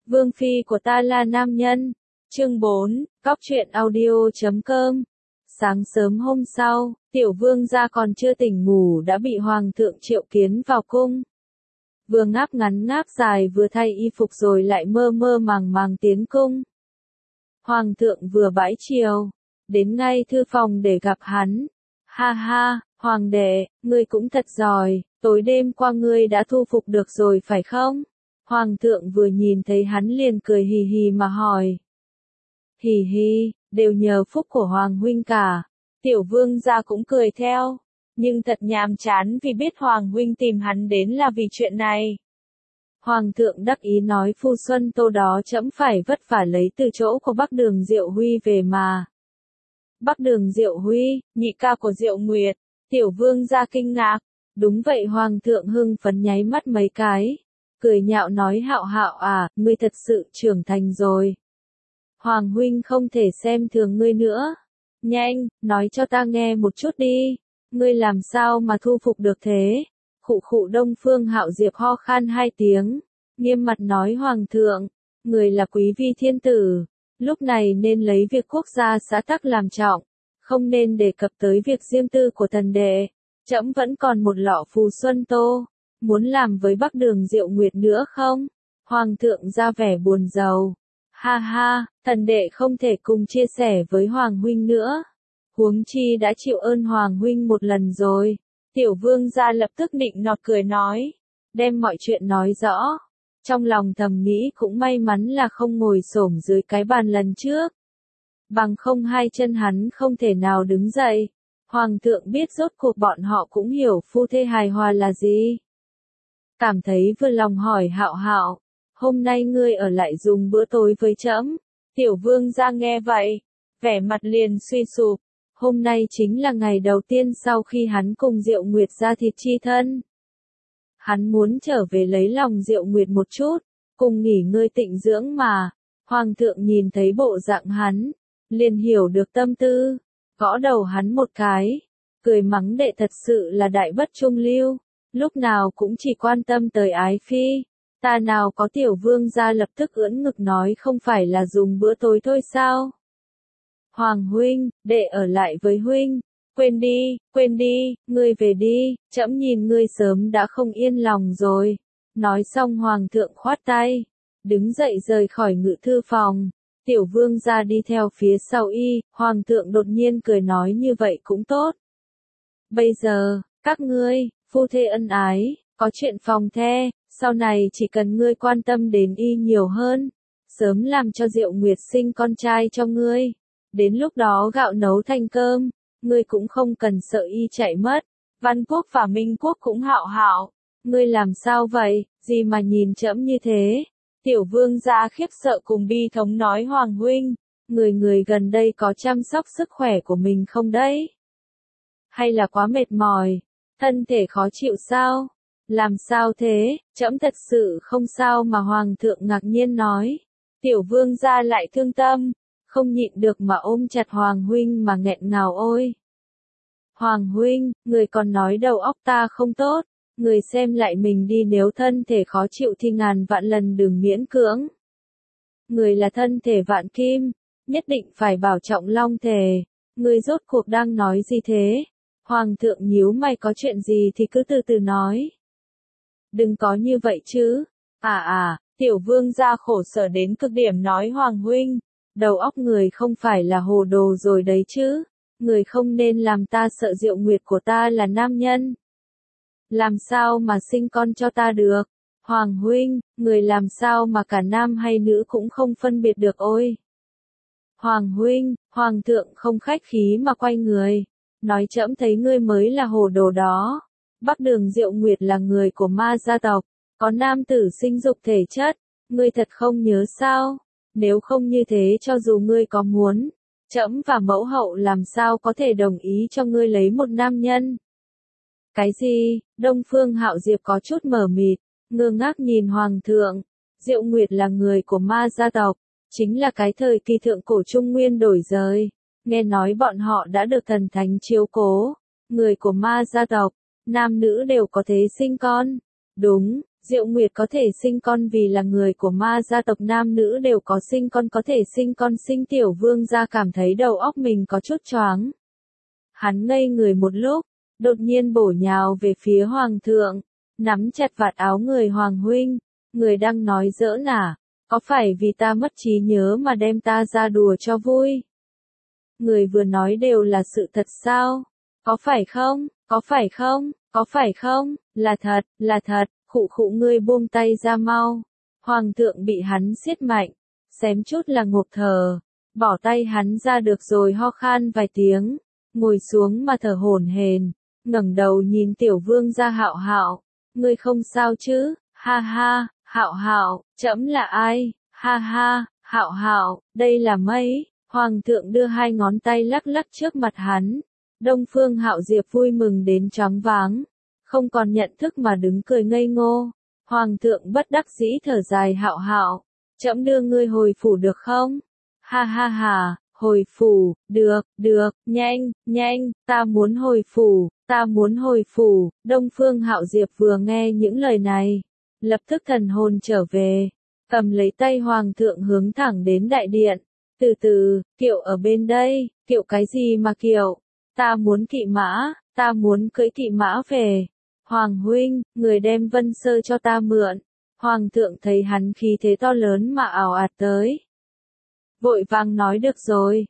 Vương phi của ta là nam nhân. Chương 4, Cóc truyện audio.com. Sáng sớm hôm sau, tiểu vương gia còn chưa tỉnh ngủ đã bị hoàng thượng triệu kiến vào cung. Vừa ngáp ngắn ngáp dài vừa thay y phục rồi lại mơ mơ màng màng tiến cung. Hoàng thượng vừa bãi triều, đến ngay thư phòng để gặp hắn. Ha ha, hoàng đệ, ngươi cũng thật giỏi, tối đêm qua ngươi đã thu phục được rồi phải không? Hoàng thượng vừa nhìn thấy hắn liền cười hì hì mà hỏi. Hì hì, đều nhờ phúc của Hoàng huynh cả. Tiểu vương gia cũng cười theo, nhưng thật nhàm chán vì biết Hoàng huynh tìm hắn đến là vì chuyện này. Hoàng thượng đắc ý nói phu xuân tô đó trẫm phải vất vả lấy từ chỗ của Bắc Đường Diệu Huy về mà. Bắc Đường Diệu Huy, nhị ca của Diệu Nguyệt. Tiểu vương gia kinh ngạc. Đúng vậy, hoàng thượng hưng phấn nháy mắt mấy cái, cười nhạo nói Hạo Hạo à, ngươi thật sự trưởng thành rồi. Hoàng huynh không thể xem thường ngươi nữa. Nhanh, nói cho ta nghe một chút đi. Ngươi làm sao mà thu phục được thế? Khụ khụ. Đông Phương Hạo Diệp ho khan hai tiếng, nghiêm mặt nói hoàng thượng, người là quý vi thiên tử, lúc này nên lấy việc quốc gia xã tắc làm trọng, không nên đề cập tới việc riêng tư của thần đệ. Trẫm vẫn còn một lọ phù xuân tô, muốn làm với Bắc Đường Diệu Nguyệt nữa không? Hoàng thượng ra vẻ buồn rầu. Ha ha, thần đệ không thể cùng chia sẻ với Hoàng huynh nữa. Huống chi đã chịu ơn Hoàng huynh một lần rồi. Tiểu vương gia lập tức nịnh nọt cười nói, đem mọi chuyện nói rõ. Trong lòng thầm nghĩ cũng may mắn là không ngồi xổm dưới cái bàn lần trước. Bằng không hai chân hắn không thể nào đứng dậy. Hoàng thượng biết rốt cuộc bọn họ cũng hiểu phu thê hài hòa là gì. Cảm thấy vừa lòng hỏi Hạo Hạo, hôm nay ngươi ở lại dùng bữa tối với trẫm. Tiểu vương gia nghe vậy, vẻ mặt liền suy sụp. Hôm nay chính là ngày đầu tiên sau khi hắn cùng Diệu Nguyệt ra thịt chi thân. Hắn muốn trở về lấy lòng Diệu Nguyệt một chút, cùng nghỉ ngơi tịnh dưỡng mà. Hoàng thượng nhìn thấy bộ dạng hắn, liền hiểu được tâm tư, gõ đầu hắn một cái, cười mắng đệ thật sự là đại bất trung lưu, lúc nào cũng chỉ quan tâm tới ái phi. Ta nào có. Tiểu vương gia lập tức ưỡn ngực nói không phải là dùng bữa tối thôi sao? Hoàng huynh, đệ ở lại với huynh. Quên đi, ngươi về đi, trẫm nhìn ngươi sớm đã không yên lòng rồi. Nói xong hoàng thượng khoát tay, đứng dậy rời khỏi ngự thư phòng. Tiểu vương gia đi theo phía sau y, hoàng thượng đột nhiên cười nói như vậy cũng tốt. Bây giờ, các ngươi, phu thê ân ái, có chuyện phòng the, sau này chỉ cần ngươi quan tâm đến y nhiều hơn, sớm làm cho Diệu Nguyệt sinh con trai cho ngươi. Đến lúc đó gạo nấu thành cơm, ngươi cũng không cần sợ y chạy mất. Văn quốc và Minh quốc cũng Hạo Hạo, ngươi làm sao vậy, gì mà nhìn trẫm như thế? Tiểu vương gia khiếp sợ cùng bi thống nói Hoàng huynh, người gần đây có chăm sóc sức khỏe của mình không đấy? Hay là quá mệt mỏi, thân thể khó chịu sao? Làm sao thế, trẫm thật sự không sao mà. Hoàng thượng ngạc nhiên nói. Tiểu vương gia lại thương tâm, không nhịn được mà ôm chặt Hoàng huynh mà nghẹn ngào ôi. Hoàng huynh, người còn nói đầu óc ta không tốt, người xem lại mình đi, nếu thân thể khó chịu thì ngàn vạn lần đừng miễn cưỡng. Người là thân thể vạn kim, nhất định phải bảo trọng long thể. Người rốt cuộc đang nói gì thế? Hoàng thượng nhíu mày, có chuyện gì thì cứ từ từ nói. Đừng có như vậy chứ. Tiểu vương gia khổ sở đến cực điểm nói Hoàng huynh, đầu óc người không phải là hồ đồ rồi đấy chứ. Người không nên làm ta sợ. Diệu Nguyệt của ta là nam nhân, làm sao mà sinh con cho ta được? Hoàng huynh, người làm sao mà cả nam hay nữ cũng không phân biệt được ôi. Hoàng huynh, hoàng thượng không khách khí mà quay người, nói trẫm thấy ngươi mới là hồ đồ đó. Bắc Đường Diệu Nguyệt là người của ma gia tộc, có nam tử sinh dục thể chất, ngươi thật không nhớ sao? Nếu không như thế cho dù ngươi có muốn, trẫm và mẫu hậu làm sao có thể đồng ý cho ngươi lấy một nam nhân? Cái gì? Đông Phương Hạo Diệp có chút mờ mịt, ngơ ngác nhìn hoàng thượng. Diệu Nguyệt là người của ma gia tộc, chính là cái thời kỳ thượng cổ Trung Nguyên đổi rời. Nghe nói bọn họ đã được thần thánh chiếu cố. Người của ma gia tộc, nam nữ đều có thể sinh con. Đúng, Diệu Nguyệt có thể sinh con vì là người của Ma gia tộc, nam nữ đều có sinh con có thể sinh con. Sinh Tiểu Vương gia cảm thấy đầu óc mình có chút choáng. Hắn ngây người một lúc, đột nhiên bổ nhào về phía Hoàng thượng, nắm chặt vạt áo người. Hoàng huynh, người đang nói giỡn à? Có phải vì ta mất trí nhớ mà đem ta ra đùa cho vui? Người vừa nói đều là sự thật sao? Có phải không? Có phải không? Có phải không? Là thật, là thật. Khụ khụ, ngươi buông tay ra mau. Hoàng thượng bị hắn siết mạnh, xém chút là ngộp thở. Bỏ tay hắn ra được rồi, ho khan vài tiếng, ngồi xuống mà thở hổn hển, ngẩng đầu nhìn Tiểu Vương gia. Hạo Hạo, ngươi không sao chứ? Ha ha, Hạo Hạo, trẫm là ai? Ha ha, Hạo Hạo, đây là mây. Hoàng thượng đưa hai ngón tay lắc lắc trước mặt hắn. Đông Phương Hạo Diệp vui mừng đến choáng váng, không còn nhận thức mà đứng cười ngây ngô. Hoàng thượng bất đắc dĩ thở dài. Hạo Hạo, trẫm đưa ngươi hồi phủ được không? Ha ha ha, hồi phủ, được, được, nhanh, nhanh, ta muốn hồi phủ, ta muốn hồi phủ. Đông Phương Hạo Diệp vừa nghe những lời này, lập tức thần hồn trở về, cầm lấy tay Hoàng thượng hướng thẳng đến đại điện. Từ từ, kiệu ở bên đây. Kiệu cái gì mà kiệu? Ta muốn kỵ mã, ta muốn cưỡi kỵ mã về. Hoàng huynh, người đem Vân Sơ cho ta mượn. Hoàng thượng thấy hắn khí thế to lớn mà ào ạt tới, vội vàng nói được rồi,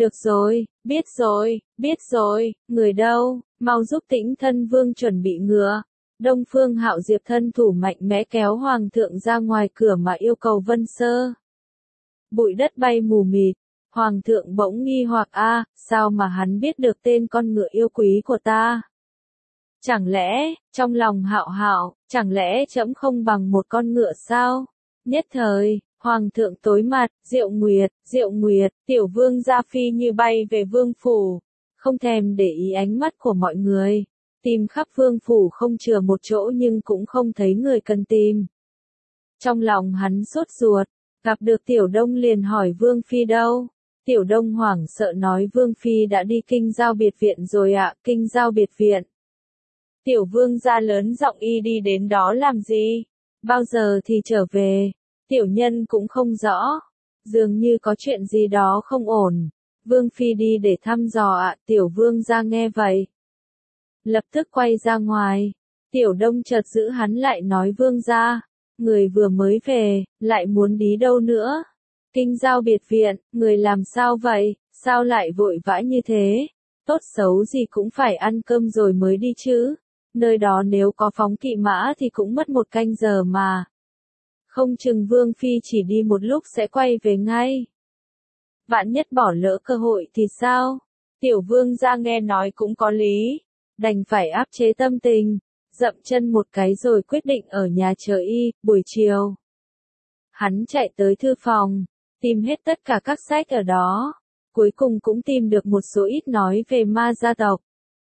biết rồi, biết rồi. Người đâu, mau giúp Tĩnh Thân Vương chuẩn bị ngựa. Đông Phương Hạo Diệp thân thủ mạnh mẽ kéo Hoàng thượng ra ngoài cửa mà yêu cầu Vân Sơ. Bụi đất bay mù mịt, Hoàng thượng bỗng nghi hoặc, sao mà hắn biết được tên con ngựa yêu quý của ta? Chẳng lẽ, trong lòng Hạo Hạo, chẳng lẽ trẫm không bằng một con ngựa sao? Nhất thời, Hoàng thượng tối mặt. Diệu Nguyệt, Tiểu Vương gia phi như bay về vương phủ, không thèm để ý ánh mắt của mọi người, tìm khắp vương phủ không chừa một chỗ nhưng cũng không thấy người cần tìm. Trong lòng hắn sốt ruột, gặp được Tiểu Đông liền hỏi Vương phi đâu? Tiểu Đông hoảng sợ nói Vương phi đã đi Kinh Giao biệt viện rồi ạ. Kinh Giao biệt viện? Tiểu Vương gia lớn giọng, y đi đến đó làm gì? Bao giờ thì trở về? Tiểu nhân cũng không rõ, dường như có chuyện gì đó không ổn. Vương phi đi để thăm dò ạ. Tiểu Vương gia nghe vậy, lập tức quay ra ngoài. Tiểu Đông chợt giữ hắn lại nói, Vương gia, người vừa mới về, lại muốn đi đâu nữa? Kinh Giao biệt viện, người làm sao vậy? Sao lại vội vã như thế? Tốt xấu gì cũng phải ăn cơm rồi mới đi chứ. Nơi đó nếu có phóng kỵ mã thì cũng mất 1 canh giờ mà. Không chừng Vương phi chỉ đi một lúc sẽ quay về ngay. Vạn nhất bỏ lỡ cơ hội thì sao? Tiểu Vương gia nghe nói cũng có lý, đành phải áp chế tâm tình, dậm chân một cái rồi quyết định ở nhà chờ y. Buổi chiều, hắn chạy tới thư phòng, tìm hết tất cả các sách ở đó, cuối cùng cũng tìm được một số ít nói về Ma gia tộc.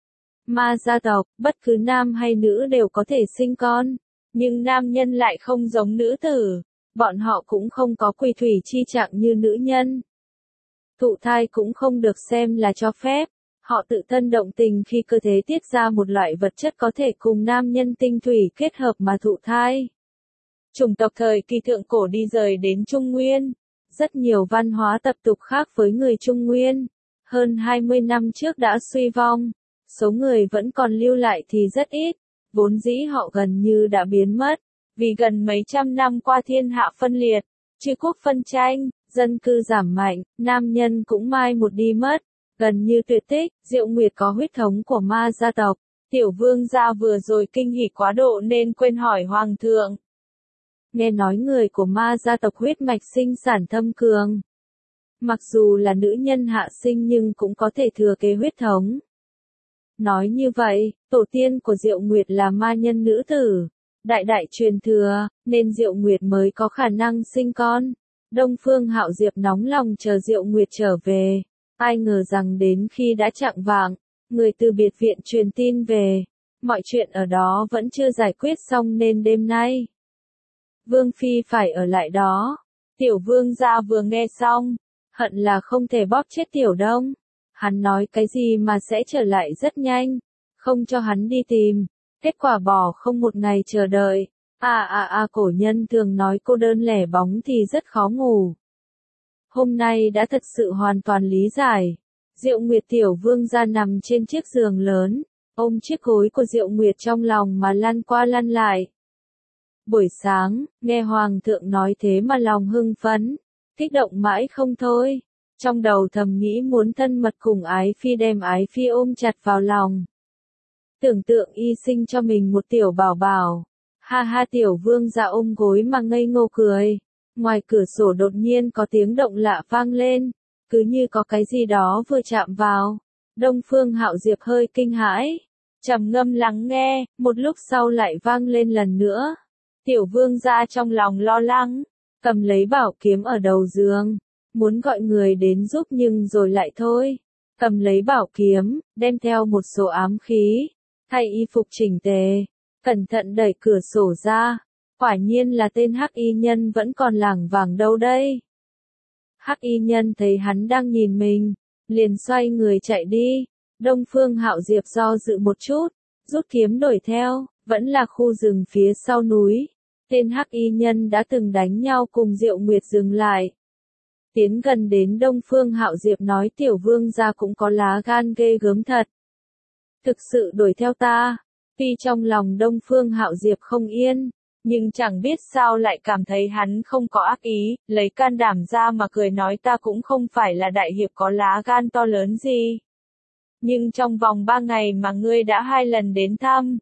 Ma gia tộc, bất cứ nam hay nữ đều có thể sinh con, nhưng nam nhân lại không giống nữ tử, bọn họ cũng không có quỳ thủy chi trạng như nữ nhân. Thụ thai cũng không được xem là cho phép, họ tự thân động tình khi cơ thể tiết ra một loại vật chất có thể cùng nam nhân tinh thủy kết hợp mà thụ thai. Chủng tộc thời kỳ thượng cổ đi rời đến Trung Nguyên, rất nhiều văn hóa tập tục khác với người Trung Nguyên, hơn 20 năm trước đã suy vong, số người vẫn còn lưu lại thì rất ít, vốn dĩ họ gần như đã biến mất, vì gần mấy trăm năm qua thiên hạ phân liệt, chư quốc phân tranh, dân cư giảm mạnh, nam nhân cũng mai một đi mất, gần như tuyệt tích. Diệu Nguyệt có huyết thống của Ma gia tộc, Tiểu Vương gia vừa rồi kinh hỉ quá độ nên quên hỏi Hoàng thượng. Nghe nói người của Ma gia tộc huyết mạch sinh sản thâm cường, mặc dù là nữ nhân hạ sinh nhưng cũng có thể thừa kế huyết thống. Nói như vậy, tổ tiên của Diệu Nguyệt là ma nhân nữ tử, đại đại truyền thừa, nên Diệu Nguyệt mới có khả năng sinh con. Đông Phương Hạo Diệp nóng lòng chờ Diệu Nguyệt trở về, ai ngờ rằng đến khi đã chạng vạng, người từ biệt viện truyền tin về, mọi chuyện ở đó vẫn chưa giải quyết xong nên đêm nay Vương phi phải ở lại đó. Tiểu Vương gia vừa nghe xong, hận là không thể bóp chết Tiểu Đông. Hắn nói cái gì mà sẽ trở lại rất nhanh, không cho hắn đi tìm. Kết quả bỏ không một ngày chờ đợi, Cổ nhân thường nói cô đơn lẻ bóng thì rất khó ngủ. Hôm nay đã thật sự hoàn toàn lý giải. Diệu Nguyệt tiểu vương gia nằm trên chiếc giường lớn, ôm chiếc gối của Diệu Nguyệt trong lòng mà lăn qua lăn lại. Buổi sáng, nghe Hoàng thượng nói thế mà lòng hưng phấn, kích động mãi không thôi. Trong đầu thầm nghĩ muốn thân mật cùng Ái Phi, đem Ái Phi ôm chặt vào lòng. Tưởng tượng y sinh cho mình một tiểu bảo bảo. Ha ha, tiểu vương gia ôm gối mà ngây ngô cười. Ngoài cửa sổ đột nhiên có tiếng động lạ vang lên, cứ như có cái gì đó vừa chạm vào. Đông Phương Hạo Diệp hơi kinh hãi, trầm ngâm lắng nghe, một lúc sau lại vang lên lần nữa. Tiểu vương gia trong lòng lo lắng, cầm lấy bảo kiếm ở đầu giường, muốn gọi người đến giúp nhưng rồi lại thôi. Cầm lấy bảo kiếm, đem theo một số ám khí, thay y phục chỉnh tề, cẩn thận đẩy cửa sổ ra. Quả nhiên là tên Hắc Y Nhân vẫn còn lảng vảng đâu đây. Hắc Y Nhân thấy hắn đang nhìn mình, liền xoay người chạy đi. Đông Phương Hạo Diệp do dự một chút, rút kiếm đuổi theo, vẫn là khu rừng phía sau núi. Tên Hắc Y Nhân đã từng đánh nhau cùng Diệu Nguyệt dừng lại. Tiến gần đến Đông Phương Hạo Diệp nói, tiểu vương gia cũng có lá gan ghê gớm thật. Thực sự đuổi theo ta. Tuy trong lòng Đông Phương Hạo Diệp không yên, nhưng chẳng biết sao lại cảm thấy hắn không có ác ý, lấy can đảm ra mà cười nói, ta cũng không phải là đại hiệp có lá gan to lớn gì. Nhưng trong vòng 3 ngày mà ngươi đã 2 lần đến thăm.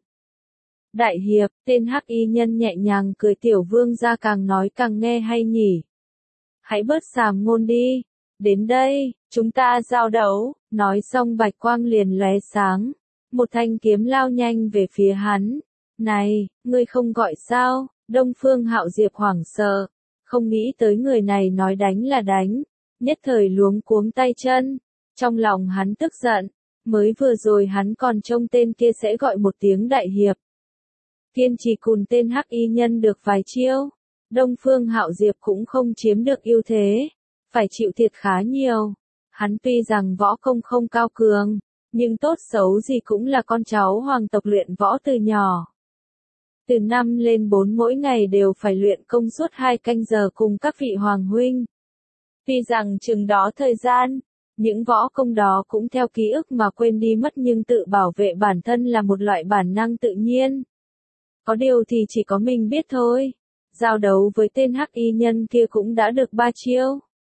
Đại hiệp, tên Hắc Y Nhân nhẹ nhàng cười, tiểu vương gia càng nói càng nghe hay nhỉ. Hãy bớt sàm ngôn đi. Đến đây, chúng ta giao đấu. Nói xong bạch quang liền lóe sáng. Một thanh kiếm lao nhanh về phía hắn. Này, ngươi không gọi sao? Đông Phương Hạo Diệp hoảng sợ, không nghĩ tới người này nói đánh là đánh, nhất thời luống cuống tay chân. Trong lòng hắn tức giận, mới vừa rồi hắn còn trông tên kia sẽ gọi một tiếng đại hiệp. Kiên trì cùng tên Hắc Y Nhân được vài chiêu, Đông Phương Hạo Diệp cũng không chiếm được ưu thế, phải chịu thiệt khá nhiều. Hắn tuy rằng võ công không cao cường, nhưng tốt xấu gì cũng là con cháu hoàng tộc luyện võ từ nhỏ. Từ 5 lên 4 mỗi ngày đều phải luyện công suốt 2 canh giờ cùng các vị hoàng huynh. Tuy rằng chừng đó thời gian, những võ công đó cũng theo ký ức mà quên đi mất, nhưng tự bảo vệ bản thân là một loại bản năng tự nhiên. Có điều thì chỉ có mình biết thôi. Giao đấu với tên Hắc Y Nhân kia cũng đã được 3 chiêu.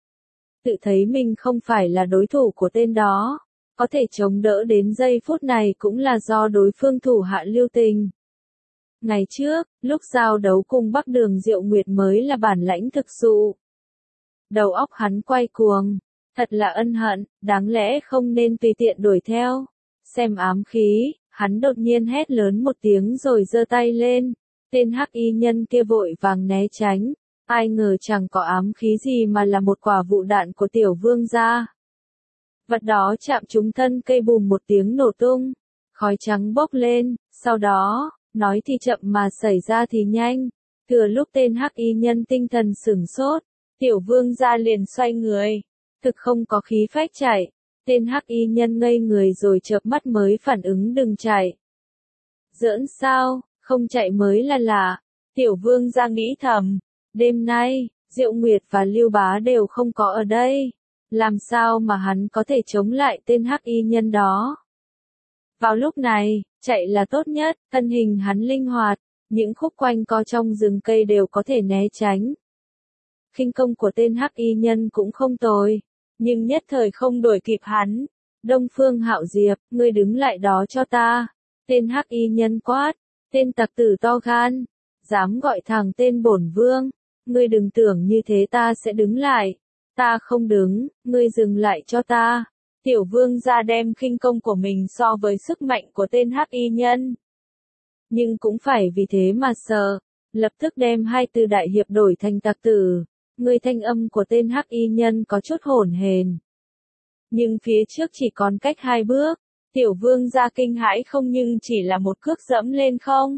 Tự thấy mình không phải là đối thủ của tên đó, có thể chống đỡ đến giây phút này cũng là do đối phương thủ hạ lưu tình. Ngày trước, lúc giao đấu cùng Bắc Đường, Diệu Nguyệt mới là bản lãnh thực sự. Đầu óc hắn quay cuồng, thật là ân hận, đáng lẽ không nên tùy tiện đuổi theo. Xem ám khí, hắn đột nhiên hét lớn một tiếng rồi giơ tay lên. Tên Hắc Y Nhân kia vội vàng né tránh, ai ngờ chẳng có ám khí gì mà là một quả vụ đạn của tiểu vương gia. Vật đó chạm trúng thân cây, bùm một tiếng nổ tung, khói trắng bốc lên, sau đó, nói thì chậm mà xảy ra thì nhanh. Thừa lúc tên Hắc Y Nhân tinh thần sửng sốt, tiểu vương gia liền xoay người, thực không có khí phách chạy. Tên Hắc Y Nhân ngây người rồi chợp mắt mới phản ứng đừng chạy. Giỡn sao, không chạy mới là lạ. Tiểu vương gia nghĩ thầm, đêm nay, Diệu Nguyệt và Lưu Bá đều không có ở đây. Làm sao mà hắn có thể chống lại tên Hắc Y Nhân đó? Vào lúc này, chạy là tốt nhất, thân hình hắn linh hoạt, những khúc quanh co trong rừng cây đều có thể né tránh. Khinh công của tên Hắc Y Nhân cũng không tồi, nhưng nhất thời không đuổi kịp hắn. Đông Phương Hạo Diệp, ngươi đứng lại đó cho ta. Tên Hắc Y Nhân quát, tên tặc tử to gan, dám gọi thẳng tên bổn vương, ngươi đừng tưởng như thế ta sẽ đứng lại. Ta không đứng, ngươi dừng lại cho ta. Tiểu vương gia đem khinh công của mình so với sức mạnh của tên Hắc Y Nhân. Nhưng cũng phải vì thế mà sợ, lập tức đem 2 từ đại hiệp đổi thành tặc tử. Người thanh âm của tên Hắc Y Nhân có chút hỗn hển. Nhưng phía trước chỉ còn cách 2 bước, tiểu vương gia kinh hãi không nhưng chỉ là một cước dẫm lên không.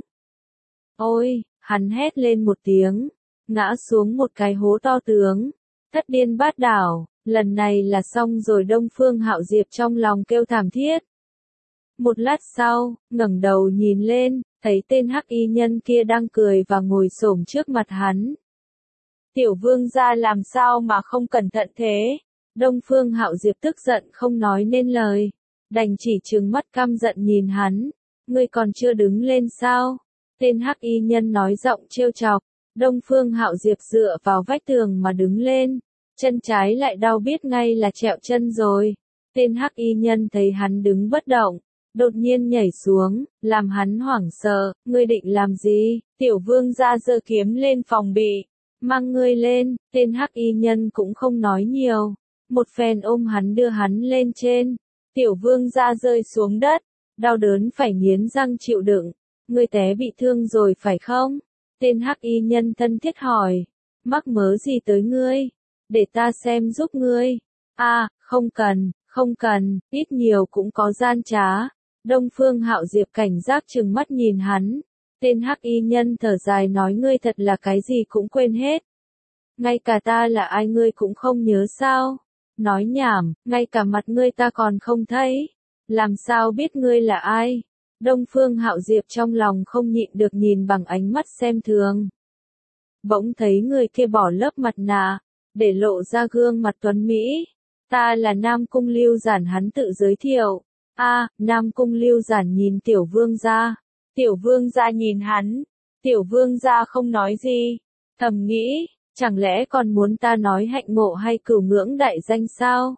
Ôi, hắn hét lên một tiếng, ngã xuống một cái hố to tướng, thất điên bát đảo, lần này là xong rồi. Đông Phương Hạo Diệp trong lòng kêu thảm thiết. Một lát sau, ngẩng đầu nhìn lên, thấy tên hắc y nhân kia đang cười và ngồi xổm trước mặt hắn. Tiểu vương gia làm sao mà không cẩn thận thế? Đông Phương Hạo Diệp tức giận không nói nên lời, đành chỉ trừng mắt căm giận nhìn hắn. Ngươi còn chưa đứng lên sao? Tên hắc y nhân nói giọng trêu chọc. Đông Phương Hạo Diệp dựa vào vách tường mà đứng lên, chân trái lại đau biết ngay là trẹo chân rồi. Tên hắc y nhân thấy hắn đứng bất động, đột nhiên nhảy xuống, làm hắn hoảng sợ. Ngươi định làm gì? Tiểu vương gia giơ kiếm lên phòng bị. Mang ngươi lên. Tên hắc y nhân cũng không nói nhiều, một phen ôm hắn đưa hắn lên trên. Tiểu vương gia rơi xuống đất, đau đớn phải nghiến răng chịu đựng. Ngươi té bị thương rồi phải không? Tên hắc y nhân thân thiết hỏi. Mắc mớ gì tới ngươi? Để ta xem giúp ngươi. Không cần, không cần, ít nhiều cũng có gian trá. Đông Phương Hạo Diệp cảnh giác trừng mắt nhìn hắn. Tên hắc y nhân thở dài nói ngươi thật là cái gì cũng quên hết. Ngay cả ta là ai ngươi cũng không nhớ sao? Nói nhảm, ngay cả mặt ngươi ta còn không thấy. Làm sao biết ngươi là ai? Đông Phương Hạo Diệp trong lòng không nhịn được nhìn bằng ánh mắt xem thường. Bỗng thấy người kia bỏ lớp mặt nạ, để lộ ra gương mặt tuấn Mỹ. Ta là Nam Cung Lưu Giản, hắn tự giới thiệu. Nam Cung Lưu Giản nhìn Tiểu Vương gia. Tiểu Vương gia nhìn hắn. Tiểu Vương gia không nói gì. Thầm nghĩ, chẳng lẽ còn muốn ta nói hạnh ngộ hay cửu ngưỡng đại danh sao?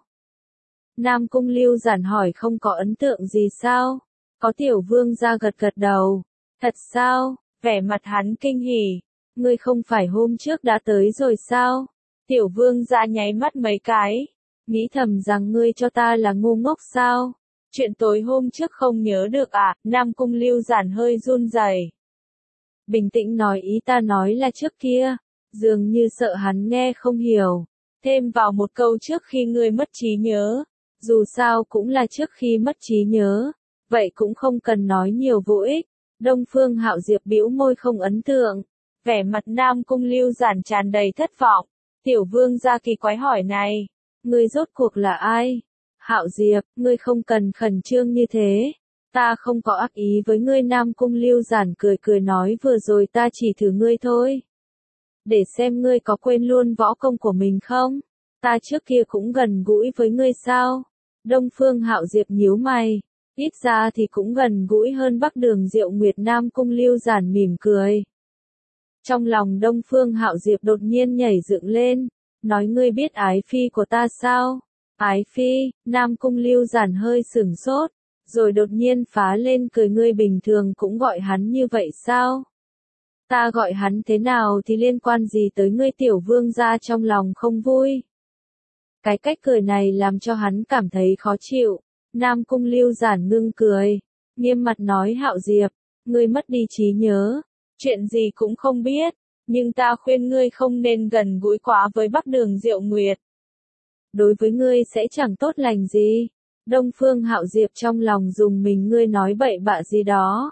Nam Cung Lưu Giản hỏi không có ấn tượng gì sao? Có. Tiểu Vương gia gật gật đầu. Thật sao? Vẻ mặt hắn kinh hỉ. Ngươi không phải hôm trước đã tới rồi sao? Tiểu Vương gia nháy mắt mấy cái, nghĩ thầm rằng ngươi cho ta là ngu ngốc sao? Chuyện tối hôm trước không nhớ được à? Nam Cung Lưu Giản hơi run rẩy. Bình tĩnh nói ý ta nói là trước kia, dường như sợ hắn nghe không hiểu. Thêm vào một câu trước khi ngươi mất trí nhớ. Dù sao cũng là trước khi mất trí nhớ, vậy cũng không cần nói nhiều vô ích. Đông Phương Hạo Diệp bĩu môi không ấn tượng. Vẻ mặt Nam Cung Lưu Giản tràn đầy thất vọng. Tiểu Vương gia kỳ quái hỏi này, ngươi rốt cuộc là ai? Hạo Diệp, ngươi không cần khẩn trương như thế. Ta không có ác ý với ngươi. Nam Cung Lưu Giản cười cười nói vừa rồi ta chỉ thử ngươi thôi. Để xem ngươi có quên luôn võ công của mình không? Ta trước kia cũng gần gũi với ngươi sao? Đông Phương Hạo Diệp nhíu mày. Ít ra thì cũng gần gũi hơn Bắc Đường Diệu Nguyệt. Nam Cung Lưu Giản mỉm cười. Trong lòng Đông Phương Hạo Diệp đột nhiên nhảy dựng lên, nói ngươi biết ái phi của ta sao? Ái phi? Nam Cung Lưu Giản hơi sửng sốt, rồi đột nhiên phá lên cười. Ngươi bình thường cũng gọi hắn như vậy sao? Ta gọi hắn thế nào thì liên quan gì tới ngươi? Tiểu Vương gia trong lòng không vui. Cái cách cười này làm cho hắn cảm thấy khó chịu. Nam Cung Lưu Giản ngưng cười, nghiêm mặt nói Hạo Diệp, ngươi mất đi trí nhớ, chuyện gì cũng không biết, nhưng ta khuyên ngươi không nên gần gũi quá với Bắc Đường Diệu Nguyệt. Đối với ngươi sẽ chẳng tốt lành gì. Đông Phương Hạo Diệp trong lòng dùng mình. Ngươi nói bậy bạ gì đó?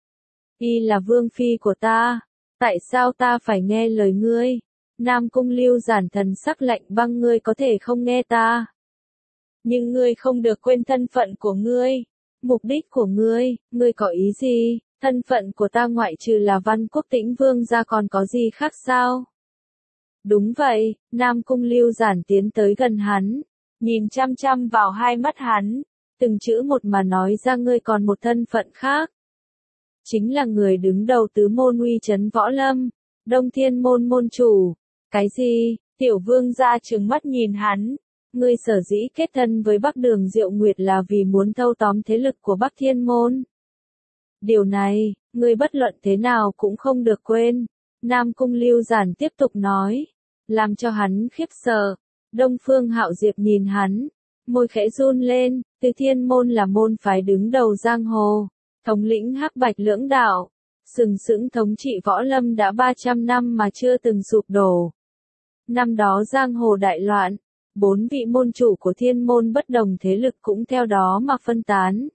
Y là vương phi của ta, tại sao ta phải nghe lời ngươi? Nam Cung Lưu Giản thần sắc lạnh băng. Ngươi có thể không nghe ta, nhưng ngươi không được quên thân phận của ngươi, mục đích của ngươi. Ngươi có ý gì? Thân phận của ta ngoại trừ là Văn Quốc Tĩnh Vương ra còn có gì khác sao? Đúng vậy. Nam Cung Lưu Giản tiến tới gần hắn, nhìn chăm chăm vào hai mắt hắn, từng chữ một mà nói ra. Ngươi còn một thân phận khác, chính là người đứng đầu tứ môn uy trấn võ lâm, Đông Thiên môn môn chủ. Cái gì? Tiểu Vương gia trừng mắt nhìn hắn. Ngươi sở dĩ kết thân với Bắc Đường Diệu Nguyệt là vì muốn thâu tóm thế lực của Bắc Thiên môn. Điều này, ngươi bất luận thế nào cũng không được quên. Nam Cung Lưu Giản tiếp tục nói, làm cho hắn khiếp sợ. Đông Phương Hạo Diệp nhìn hắn, môi khẽ run lên. Từ Thiên môn là môn phái đứng đầu giang hồ, thống lĩnh hắc bạch lưỡng đạo, sừng sững thống trị võ lâm đã 300 năm mà chưa từng sụp đổ. Năm đó giang hồ đại loạn, 4 vị môn chủ của Thiên môn bất đồng thế lực cũng theo đó mà phân tán.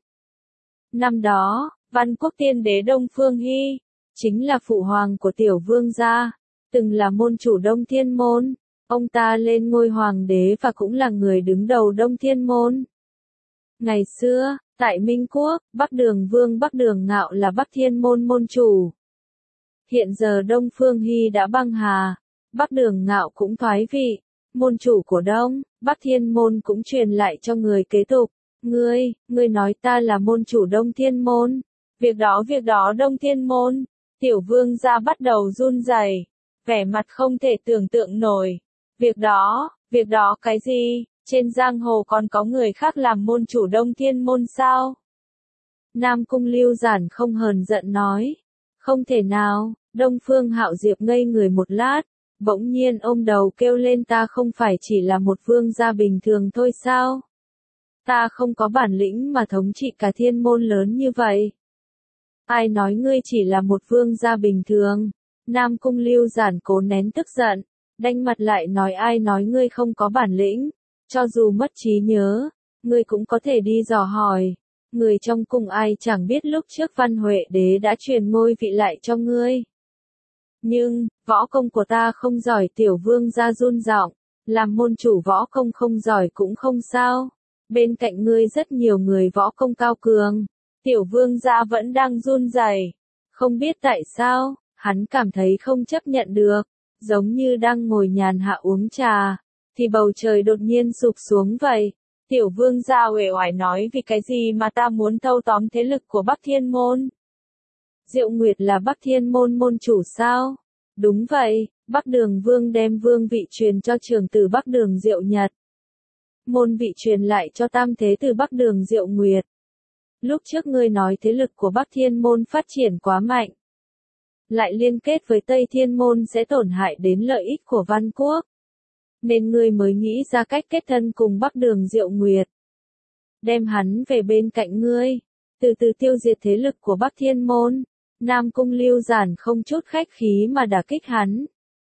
Năm đó, Văn Quốc Tiên Đế Đông Phương Hy, chính là phụ hoàng của Tiểu Vương gia, từng là môn chủ Đông Thiên môn. Ông ta lên ngôi hoàng đế và cũng là người đứng đầu Đông Thiên môn. Ngày xưa, Tại Minh Quốc, Bắc Đường Vương Bắc Đường Ngạo là Bắc Thiên Môn môn chủ. Hiện giờ Đông Phương Hy đã băng hà, Bắc Đường Ngạo cũng thoái vị, môn chủ của Đông, Bắc Thiên Môn cũng truyền lại cho người kế tục. Ngươi nói ta là môn chủ Đông Thiên Môn. Việc đó Đông Thiên Môn. Tiểu vương gia bắt đầu run rẩy, vẻ mặt không thể tưởng tượng nổi. Việc đó cái gì? Trên giang hồ còn có người khác làm môn chủ Đông Thiên Môn sao? Nam Cung Lưu Giản không hờn giận nói. Không thể nào. Đông Phương Hạo Diệp ngây người một lát, bỗng nhiên ôm đầu kêu lên, ta không phải chỉ là một vương gia bình thường thôi sao? Ta không có bản lĩnh mà thống trị cả thiên môn lớn như vậy. Ai nói ngươi chỉ là một vương gia bình thường? Nam Cung Lưu Giản cố nén tức giận, đanh mặt lại nói, ai nói ngươi không có bản lĩnh? Cho dù mất trí nhớ, ngươi cũng có thể đi dò hỏi. Người trong cung ai chẳng biết lúc trước Văn Huệ Đế đã truyền ngôi vị lại cho ngươi. Nhưng, võ công của ta không giỏi. Tiểu vương gia run giọng, làm môn chủ võ công không giỏi cũng không sao. Bên cạnh ngươi rất nhiều người võ công cao cường. Tiểu vương gia vẫn đang run rẩy. Không biết tại sao, hắn cảm thấy không chấp nhận được. Giống như đang ngồi nhàn hạ uống trà, thì bầu trời đột nhiên sụp xuống vậy. Tiểu vương gia uể oải nói, vì cái gì mà ta muốn thâu tóm thế lực của Bắc Thiên Môn? Diệu Nguyệt là Bắc Thiên Môn môn chủ sao? Đúng vậy, Bắc Đường Vương đem vương vị truyền cho trưởng tử Bắc Đường Diệu Nhật. Môn vị truyền lại cho tam thế tử Bắc Đường Diệu Nguyệt. Lúc trước ngươi nói thế lực của Bắc Thiên Môn phát triển quá mạnh, lại liên kết với Tây Thiên Môn sẽ tổn hại đến lợi ích của Văn Quốc. Nên ngươi mới nghĩ ra cách kết thân cùng Bắc Đường Diệu Nguyệt. Đem hắn về bên cạnh ngươi, từ từ tiêu diệt thế lực của Bắc Thiên Môn. Nam Cung Lưu Giản không chút khách khí mà đả kích hắn.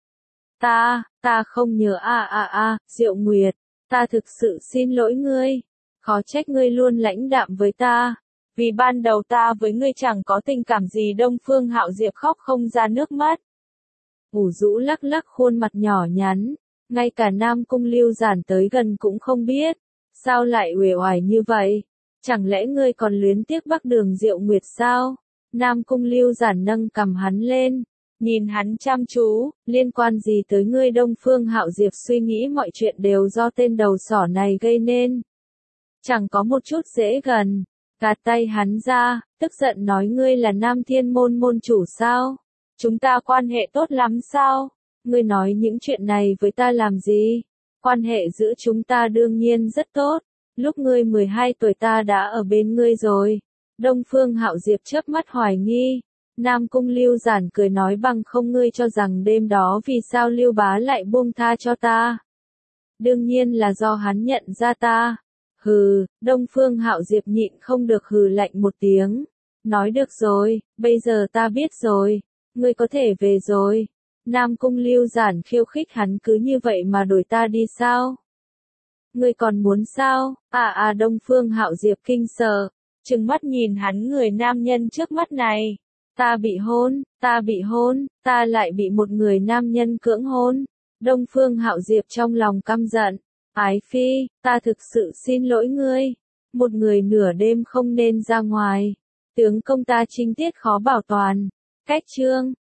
Ta không nhớ Diệu Nguyệt, ta thực sự xin lỗi ngươi. Khó trách ngươi luôn lãnh đạm với ta. Vì ban đầu ta với ngươi chẳng có tình cảm gì. Đông Phương Hạo Diệp khóc không ra nước mắt. Ủ rũ lắc lắc khuôn mặt nhỏ nhắn. Ngay cả Nam Cung Lưu Giản tới gần cũng không biết. Sao lại uể oải như vậy? Chẳng lẽ ngươi còn luyến tiếc Bắc Đường Diệu Nguyệt sao? Nam Cung Lưu Giản nâng cầm hắn lên, nhìn hắn chăm chú, liên quan gì tới ngươi? Đông Phương Hạo Diệp suy nghĩ mọi chuyện đều do tên đầu sỏ này gây nên. Chẳng có một chút dễ gần, gạt tay hắn ra, tức giận nói, ngươi là Nam Thiên Môn môn chủ sao? Chúng ta quan hệ tốt lắm sao? Ngươi nói những chuyện này với ta làm gì? Quan hệ giữa chúng ta đương nhiên rất tốt, lúc ngươi 12 tuổi ta đã ở bên ngươi rồi. Đông Phương Hạo Diệp chớp mắt hoài nghi. Nam Cung Lưu Giản cười nói, bằng không ngươi cho rằng đêm đó vì sao Lưu Bá lại buông tha cho ta? Đương nhiên là do hắn nhận ra ta. Hừ. Đông Phương Hạo Diệp nhịn không được hừ lạnh một tiếng. Nói được rồi, bây giờ ta biết rồi. Ngươi có thể về rồi. Nam Cung Lưu Giản khiêu khích hắn, cứ như vậy mà đuổi ta đi sao? Ngươi còn muốn sao? Đông Phương Hạo Diệp kinh sợ, trừng mắt nhìn hắn, người nam nhân trước mắt này. Ta bị hôn, ta lại bị một người nam nhân cưỡng hôn. Đông Phương Hạo Diệp trong lòng căm giận. Ái phi, ta thực sự xin lỗi ngươi. Một người nửa đêm không nên ra ngoài. Tướng công ta trinh tiết khó bảo toàn. Cách chương